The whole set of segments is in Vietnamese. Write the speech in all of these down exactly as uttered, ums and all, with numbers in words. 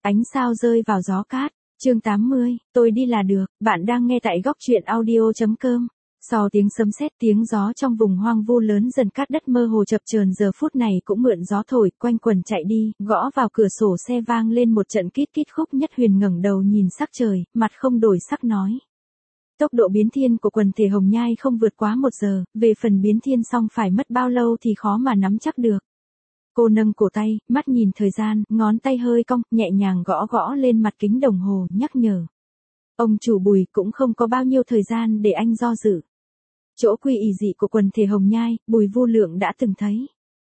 Ánh sao rơi vào gió cát. Chương tám mươi, tôi đi là được. Bạn đang nghe tại góc truyện audio chấm com. Sau tiếng sấm sét, tiếng gió trong vùng hoang vu lớn dần cát đất mơ hồ chập chờn giờ phút này cũng mượn gió thổi, quanh quần chạy đi, gõ vào cửa sổ xe vang lên một trận kít kít. Khúc Nhất Huyền ngẩng đầu nhìn sắc trời, mặt không đổi sắc nói. Tốc độ biến thiên của quần thể Hồng Nhai không vượt quá một giờ, về phần biến thiên xong phải mất bao lâu thì khó mà nắm chắc được. Cô nâng cổ tay, mắt nhìn thời gian, ngón tay hơi cong, nhẹ nhàng gõ gõ lên mặt kính đồng hồ, nhắc nhở. Ông chủ Bùi cũng không có bao nhiêu thời gian để anh do dự. Chỗ quy ỷ dị của quần thể Hồng Nhai, Bùi Vu Lượng đã từng thấy.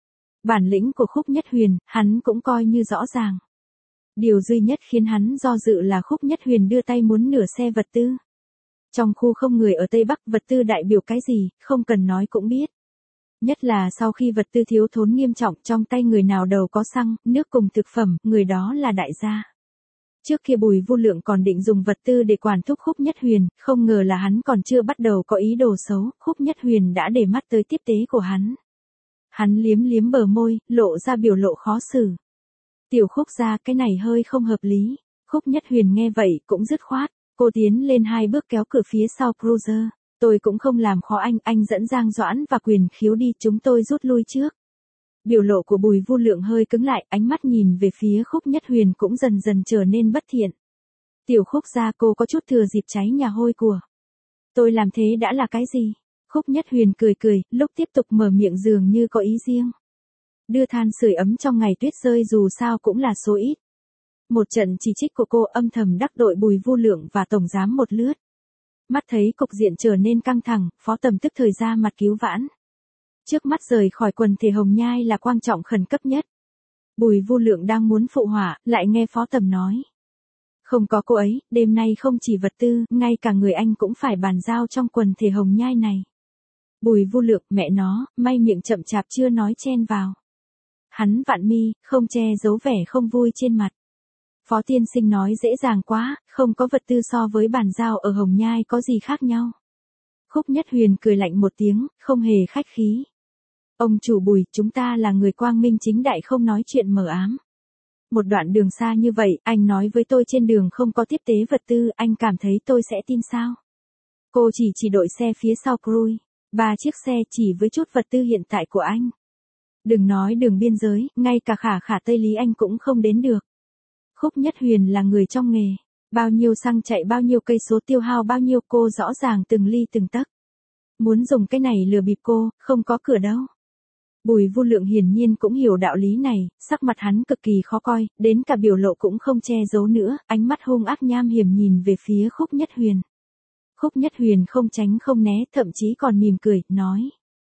Bản lĩnh của Khúc Nhất Huyền, hắn cũng coi như rõ ràng. Điều duy nhất khiến hắn do dự là Khúc Nhất Huyền đưa tay muốn nửa xe vật tư. Trong khu không người ở Tây Bắc, vật tư đại biểu cái gì, không cần nói cũng biết. Nhất là sau khi vật tư thiếu thốn nghiêm trọng, trong tay người nào đầu có xăng, nước cùng thực phẩm, người đó là đại gia. Trước kia Bùi Vu Lượng còn định dùng vật tư để quản thúc Khúc Nhất Huyền, không ngờ là hắn còn chưa bắt đầu có ý đồ xấu, Khúc Nhất Huyền đã để mắt tới tiếp tế của hắn. Hắn liếm liếm bờ môi, lộ ra biểu lộ khó xử. Tiểu Khúc gia, cái này hơi không hợp lý. Khúc Nhất Huyền nghe vậy cũng dứt khoát, cô tiến lên hai bước kéo cửa phía sau cruiser. Tôi cũng không làm khó anh, anh dẫn Giang Doãn và Quyền Khiếu đi, chúng tôi rút lui trước. Biểu lộ của Bùi Vu Lượng hơi cứng lại, ánh mắt nhìn về phía Khúc Nhất Huyền cũng dần dần trở nên bất thiện. Tiểu Khúc gia, cô có chút thừa dịp cháy nhà hôi của. Tôi làm thế đã là cái gì? Khúc Nhất Huyền cười cười, lúc tiếp tục mở miệng dường như có ý riêng. Đưa than sưởi ấm trong ngày tuyết rơi dù sao cũng là số ít. Một trận chỉ trích của cô âm thầm đắc tội Bùi Vu Lượng và tổng giám một lướt. Mắt thấy cục diện trở nên căng thẳng, Phó Tầm tức thời ra mặt cứu vãn. Trước mắt rời khỏi quần thể Hồng Nhai là quan trọng khẩn cấp nhất. Bùi Vu Lượng đang muốn phụ họa, lại nghe Phó Tầm nói. Không có cô ấy, đêm nay không chỉ vật tư, ngay cả người anh cũng phải bàn giao trong quần thể Hồng Nhai này. Bùi Vu Lượng, mẹ nó, may miệng chậm chạp chưa nói chen vào. Hắn vặn mi, không che giấu vẻ không vui trên mặt. Phó tiên sinh nói dễ dàng quá, không có vật tư so với bàn giao ở Hồng Nhai có gì khác nhau. Khúc Nhất Huyền cười lạnh một tiếng, không hề khách khí. Ông chủ Bùi, chúng ta là người quang minh chính đại không nói chuyện mờ ám. Một đoạn đường xa như vậy, anh nói với tôi trên đường không có tiếp tế vật tư, anh cảm thấy tôi sẽ tin sao? Cô chỉ chỉ đội xe phía sau cruise, ba chiếc xe chỉ với chút vật tư hiện tại của anh. Đừng nói đường biên giới, ngay cả khả khả Tây Lý anh cũng không đến được. Khúc Nhất Huyền là người trong nghề, bao nhiêu xăng chạy bao nhiêu cây số tiêu hao bao nhiêu cô rõ ràng từng ly từng tấc. Muốn dùng cái này lừa bịp cô, không có cửa đâu. Bùi Vu Lượng hiển nhiên cũng hiểu đạo lý này, sắc mặt hắn cực kỳ khó coi, đến cả biểu lộ cũng không che giấu nữa, ánh mắt hung ác nham hiểm nhìn về phía Khúc Nhất Huyền. Khúc Nhất Huyền không tránh không né, thậm chí còn mỉm cười, nói.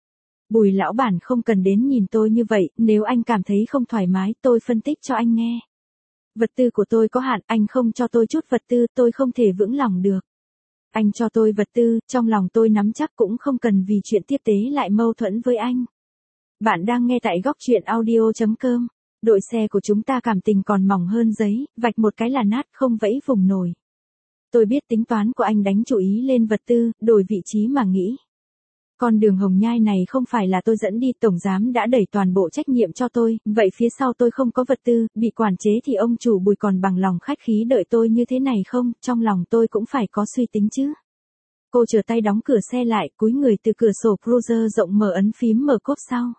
Bùi lão bản không cần đến nhìn tôi như vậy, nếu anh cảm thấy không thoải mái tôi phân tích cho anh nghe. Vật tư của tôi có hạn, anh không cho tôi chút vật tư, tôi không thể vững lòng được. Anh cho tôi vật tư, trong lòng tôi nắm chắc cũng không cần vì chuyện tiếp tế lại mâu thuẫn với anh. Bạn đang nghe tại góc truyện audio chấm com. Đội xe của chúng ta cảm tình còn mỏng hơn giấy, vạch một cái là nát không vẫy vùng nổi. Tôi biết tính toán của anh đánh chú ý lên vật tư, đổi vị trí mà nghĩ. Con đường Hồng Nhai này không phải là tôi dẫn đi, tổng giám đã đẩy toàn bộ trách nhiệm cho tôi, vậy phía sau tôi không có vật tư, bị quản chế thì ông chủ Bùi còn bằng lòng khách khí đợi tôi như thế này không, trong lòng tôi cũng phải có suy tính chứ. Cô trở tay đóng cửa xe lại, cúi người từ cửa sổ cruiser rộng mở ấn phím mở cốp sau.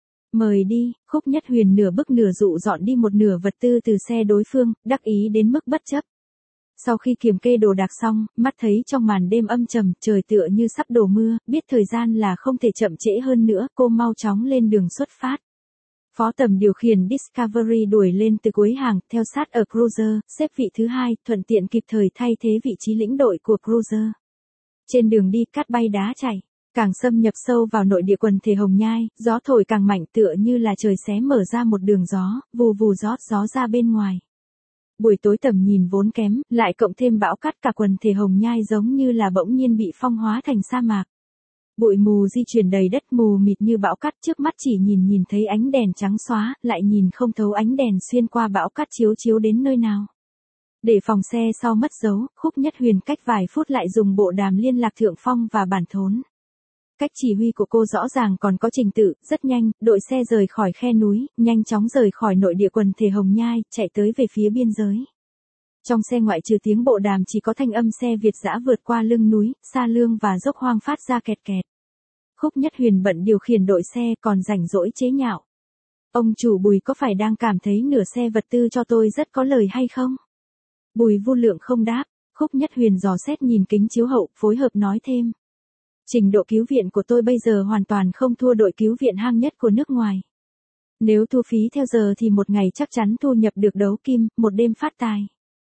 Mời đi, Khúc Nhất Huyền nửa bức nửa dụ dọn đi một nửa vật tư từ xe đối phương, đắc ý đến mức bất chấp. Sau khi kiểm kê đồ đạc xong, mắt thấy trong màn đêm âm trầm, trời tựa như sắp đổ mưa, biết thời gian là không thể chậm trễ hơn nữa, cô mau chóng lên đường xuất phát. Phó Tầm điều khiển Discovery đuổi lên từ cuối hàng, theo sát ở cruiser, xếp vị thứ hai, thuận tiện kịp thời thay thế vị trí lĩnh đội của cruiser. Trên đường đi cát bay đá chảy, càng xâm nhập sâu vào nội địa quần thể Hồng Nhai, gió thổi càng mạnh tựa như là trời xé mở ra một đường gió, vù vù rót gió ra bên ngoài. Buổi tối tầm nhìn vốn kém, lại cộng thêm bão cát cả quần thể Hồng Nhai giống như là bỗng nhiên bị phong hóa thành sa mạc. Bụi mù di chuyển đầy đất mù mịt như bão cát, trước mắt chỉ nhìn nhìn thấy ánh đèn trắng xóa, lại nhìn không thấu ánh đèn xuyên qua bão cát chiếu chiếu đến nơi nào. Để phòng xe sau mất dấu, Khúc Nhất Huyền cách vài phút lại dùng bộ đàm liên lạc Thượng Phong và Bản Thốn. Cách chỉ huy của cô rõ ràng còn có trình tự, rất nhanh, đội xe rời khỏi khe núi, nhanh chóng rời khỏi nội địa quần thể Hồng Nhai, chạy tới về phía biên giới. Trong xe ngoại trừ tiếng bộ đàm chỉ có thanh âm xe Việt dã vượt qua lưng núi, sa lương và dốc hoang phát ra kẹt kẹt. Khúc Nhất Huyền bận điều khiển đội xe còn rảnh rỗi chế nhạo. Ông chủ Bùi có phải đang cảm thấy nửa xe vật tư cho tôi rất có lời hay không? Bùi Vu Lượng không đáp, Khúc Nhất Huyền dò xét nhìn kính chiếu hậu, phối hợp nói thêm. Trình độ cứu viện của tôi bây giờ hoàn toàn không thua đội cứu viện hạng nhất của nước ngoài. Nếu thu phí theo giờ thì một ngày chắc chắn thu nhập được đấu kim, một đêm phát tài.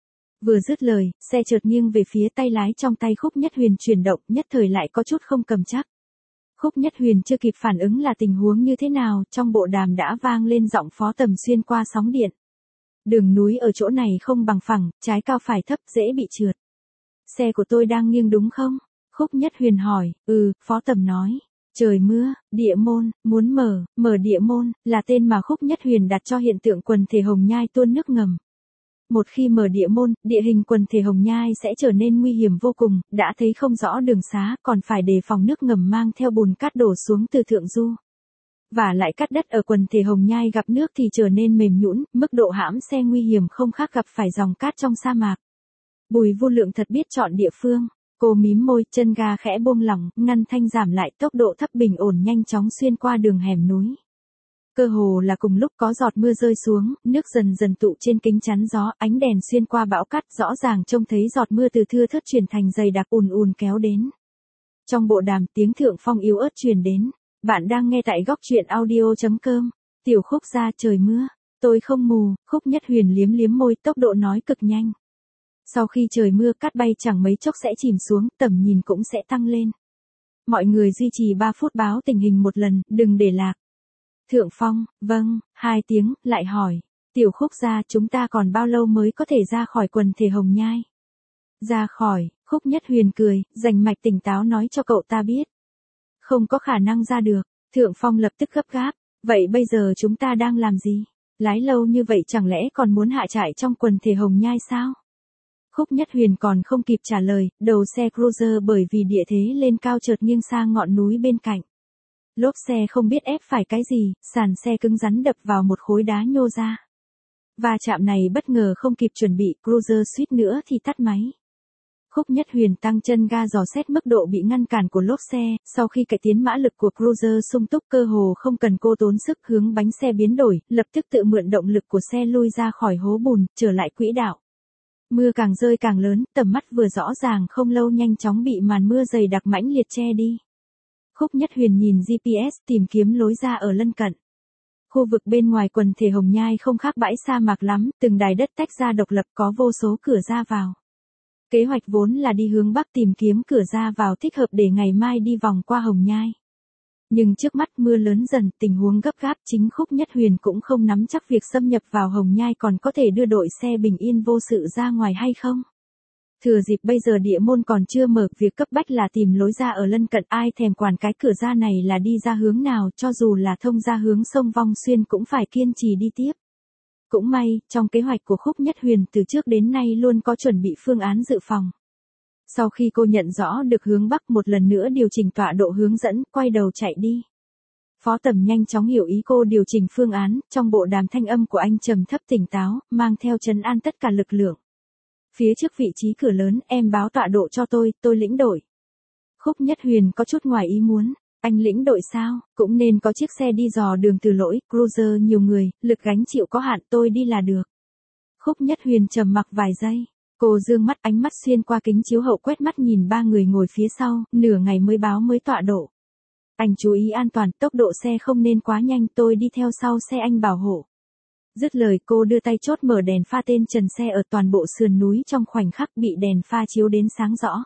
Vừa dứt lời, xe chợt nghiêng về phía tay lái trong tay Khúc Nhất Huyền chuyển động, nhất thời lại có chút không cầm chắc. Khúc Nhất Huyền chưa kịp phản ứng là tình huống như thế nào, trong bộ đàm đã vang lên giọng Phó Tầm xuyên qua sóng điện. Đường núi ở chỗ này không bằng phẳng, trái cao phải thấp, dễ bị trượt. Xe của tôi đang nghiêng đúng không? Khúc Nhất Huyền hỏi, ừ, Phó Tầm nói. Trời mưa, địa môn, muốn mở, mở địa môn, là tên mà Khúc Nhất Huyền đặt cho hiện tượng quần thể Hồng Nhai tuôn nước ngầm. Một khi mở địa môn, địa hình quần thể Hồng Nhai sẽ trở nên nguy hiểm vô cùng, đã thấy không rõ đường xá, còn phải đề phòng nước ngầm mang theo bùn cát đổ xuống từ thượng du. Và lại cát đất ở quần thể Hồng Nhai gặp nước thì trở nên mềm nhũn, mức độ hãm xe nguy hiểm không khác gặp phải dòng cát trong sa mạc. Bùi Vu Lượng thật biết chọn địa phương. Cô mím môi, chân ga khẽ buông lỏng, ngăn thanh giảm lại, tốc độ thấp bình ổn nhanh chóng xuyên qua đường hẻm núi. Cơ hồ là cùng lúc có giọt mưa rơi xuống, nước dần dần tụ trên kính chắn gió, ánh đèn xuyên qua bão cát, rõ ràng trông thấy giọt mưa từ thưa thớt chuyển thành dày đặc ùn ùn kéo đến. Trong bộ đàm, tiếng Thượng Phong yếu ớt truyền đến. Bạn đang nghe tại góc truyện audio chấm com. Tiểu Khúc gia trời mưa. Tôi không mù. Khúc Nhất Huyền liếm liếm môi, tốc độ nói cực nhanh. Sau khi trời mưa, cát bay chẳng mấy chốc sẽ chìm xuống, tầm nhìn cũng sẽ tăng lên. Mọi người duy trì ba phút báo tình hình một lần, đừng để lạc. Thượng Phong, vâng, hai tiếng, lại hỏi. Tiểu Khúc gia, chúng ta còn bao lâu mới có thể ra khỏi quần thể Hồng Nhai? Ra khỏi, Khúc Nhất Huyền cười, rành mạch tỉnh táo nói cho cậu ta biết. Không có khả năng ra được. Thượng Phong lập tức gấp gáp. Vậy bây giờ chúng ta đang làm gì? Lái lâu như vậy chẳng lẽ còn muốn hạ trại trong quần thể Hồng Nhai sao? Khúc Nhất Huyền còn không kịp trả lời, đầu xe cruiser bởi vì địa thế lên cao chợt nghiêng sang ngọn núi bên cạnh. Lốp xe không biết ép phải cái gì, sàn xe cứng rắn đập vào một khối đá nhô ra. Va chạm này bất ngờ không kịp chuẩn bị, cruiser suýt nữa thì tắt máy. Khúc Nhất Huyền tăng chân ga dò xét mức độ bị ngăn cản của lốp xe, sau khi cải tiến mã lực của cruiser sung túc cơ hồ không cần cô tốn sức hướng bánh xe biến đổi, lập tức tự mượn động lực của xe lui ra khỏi hố bùn, trở lại quỹ đạo. Mưa càng rơi càng lớn, tầm mắt vừa rõ ràng không lâu nhanh chóng bị màn mưa dày đặc mãnh liệt che đi. Khúc Nhất Huyền nhìn giê pê ét tìm kiếm lối ra ở lân cận. Khu vực bên ngoài quần thể Hồng Nhai không khác bãi sa mạc lắm, từng đài đất tách ra độc lập có vô số cửa ra vào. Kế hoạch vốn là đi hướng Bắc tìm kiếm cửa ra vào thích hợp để ngày mai đi vòng qua Hồng Nhai. Nhưng trước mắt mưa lớn dần, tình huống gấp gáp, chính Khúc Nhất Huyền cũng không nắm chắc việc xâm nhập vào Hồng Nhai còn có thể đưa đội xe bình yên vô sự ra ngoài hay không. Thừa dịp bây giờ địa môn còn chưa mở, việc cấp bách là tìm lối ra ở lân cận, ai thèm quản cái cửa ra này là đi ra hướng nào, cho dù là thông ra hướng sông Vong Xuyên cũng phải kiên trì đi tiếp. Cũng may, trong kế hoạch của Khúc Nhất Huyền từ trước đến nay luôn có chuẩn bị phương án dự phòng. Sau khi cô nhận rõ được hướng Bắc, một lần nữa điều chỉnh tọa độ hướng dẫn, quay đầu chạy đi. Phó Tầm nhanh chóng hiểu ý cô điều chỉnh phương án, trong bộ đàm thanh âm của anh trầm thấp tỉnh táo, mang theo trấn an tất cả lực lượng. Phía trước vị trí cửa lớn, em báo tọa độ cho tôi, tôi lĩnh đội. Khúc Nhất Huyền có chút ngoài ý muốn. Anh lĩnh đội sao? Cũng nên có chiếc xe đi dò đường từ lỗi, cruiser nhiều người, lực gánh chịu có hạn, tôi đi là được. Khúc Nhất Huyền trầm mặc vài giây. Cô dương mắt, ánh mắt xuyên qua kính chiếu hậu quét mắt nhìn ba người ngồi phía sau, nửa ngày mới báo mới tọa độ. Anh chú ý an toàn, tốc độ xe không nên quá nhanh, tôi đi theo sau xe anh bảo hộ. Dứt lời cô đưa tay chốt mở đèn pha, tên trần xe ở toàn bộ sườn núi trong khoảnh khắc bị đèn pha chiếu đến sáng rõ.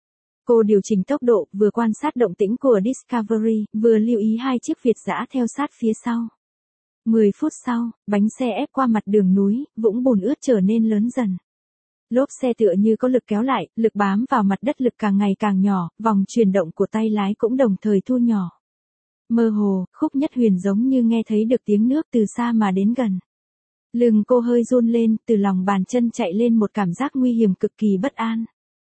Cô điều chỉnh tốc độ, vừa quan sát động tĩnh của Discovery, vừa lưu ý hai chiếc Việt dã theo sát phía sau. mười phút sau, bánh xe ép qua mặt đường núi, vũng bùn ướt trở nên lớn dần. Lốp xe tựa như có lực kéo lại, lực bám vào mặt đất lực càng ngày càng nhỏ, vòng chuyển động của tay lái cũng đồng thời thu nhỏ. Mơ hồ, Khúc Nhất Huyền giống như nghe thấy được tiếng nước từ xa mà đến gần. Lưng cô hơi run lên, từ lòng bàn chân chạy lên một cảm giác nguy hiểm cực kỳ bất an.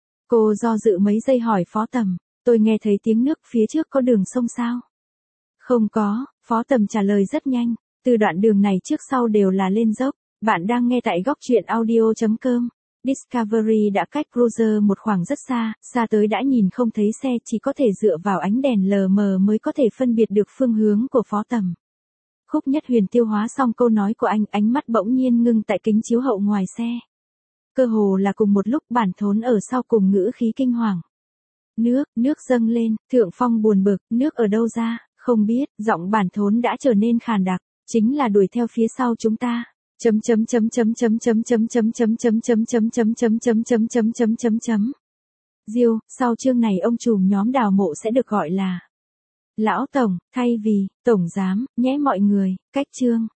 Cô do dự mấy giây hỏi Phó Tầm, tôi nghe thấy tiếng nước, phía trước có đường sông sao? Không có, Phó Tầm trả lời rất nhanh, từ đoạn đường này trước sau đều là lên dốc. Bạn đang nghe tại góc truyện audio chấm com. Discovery đã cách cruiser một khoảng rất xa, xa tới đã nhìn không thấy xe, chỉ có thể dựa vào ánh đèn lờ mờ mới có thể phân biệt được phương hướng của Phó Tầm. Khúc Nhất Huyền tiêu hóa xong câu nói của anh, ánh mắt bỗng nhiên ngưng tại kính chiếu hậu ngoài xe. Cơ hồ là cùng một lúc Bản Thốn ở sau cùng ngữ khí kinh hoàng. Nước, nước dâng lên, Thượng Phong buồn bực, nước ở đâu ra, không biết, giọng Bản Thốn đã trở nên khàn đặc, chính là đuổi theo phía sau chúng ta. Chấm chấm chấm chấm chấm chấm chấm chấm chấm chấm chấm chấm chấm chấm chấm chấm chấm chấm chấm chấm. Diêu, sau chương này ông trùm nhóm Đào Mộ sẽ được gọi là Lão Tổng, thay vì Tổng Giám, nhé mọi người, cách chương.